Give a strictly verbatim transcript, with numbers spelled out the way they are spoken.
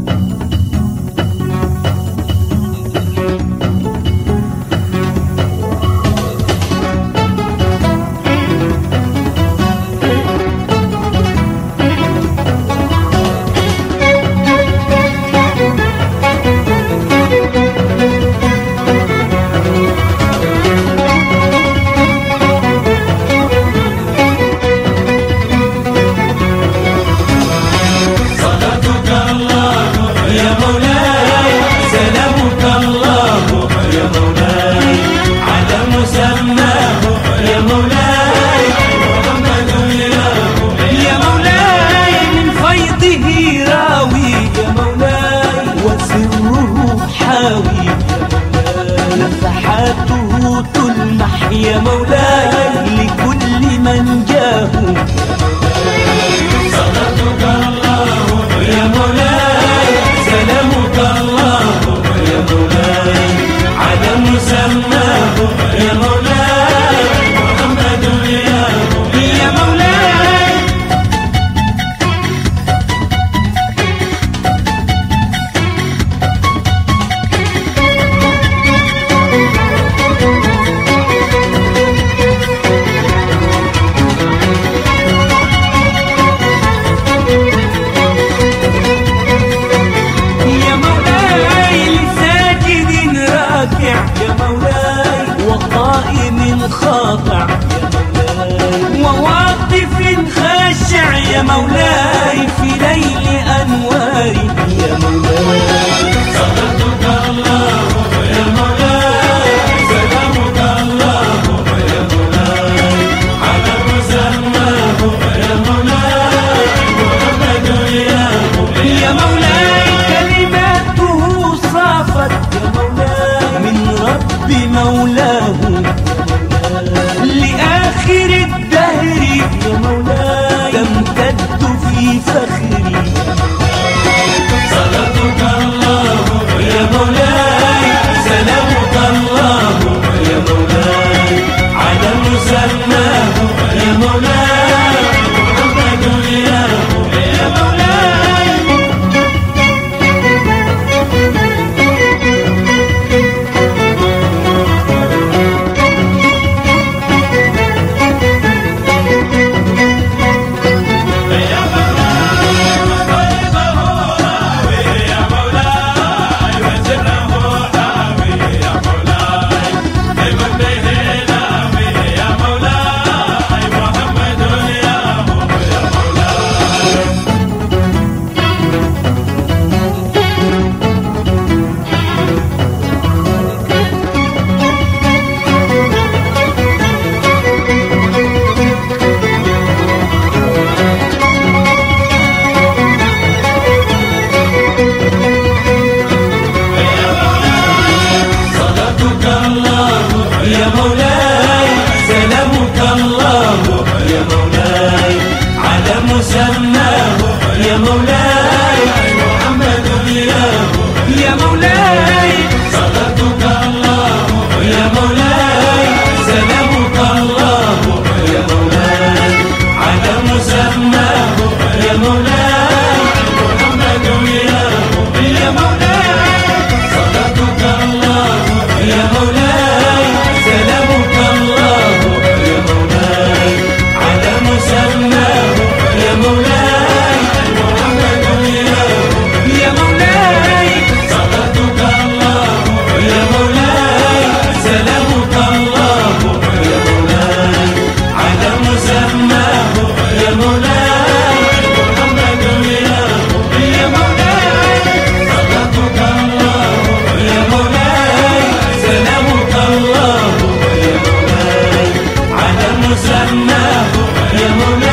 نفحاته تلمح يا مولاي لكل من جاه. صلاتك الله يا مولاي، سلامك الله يا مولاي، على مسماه يا مولاي، محمد يا مولاي. خاضع وواقف خاشع يا مولاي في ليل أنواري يا مولاي. صلاتك الله يا مولاي، سلامك الله يا مولاي، على مسماه يا مولاي، محمد يا مولاي. كلماته صافت يا مولاي من رب مولاه لآخر الدهر يا مولاي، تمتد في فخري. صلاتك الله يا مولاي، سلامك الله يا مولاي، على مسماه يا مولاي، محمد يا مولاي. يا مولاي، سلامك الله يا مولاي، على مسماه يا مولاي، محمد يا مولاي. صلاتك الله يا مولاي، سلامك الله يا مولاي، على مسماه يا مولاي، محمد يا مولاي. صلاتك الله يا مولاي، سلامك الله يا مولاي، على مسماه يا مولاي، محمد يا مولاي. صلاتك الله يا مولاي، سلامك الله يا مولاي، على مسماه يا مولاي، محمد يا مولاي. صلاتك الله يا مولاي، سلامك الله يا مولاي، على مسماه يا مولاي.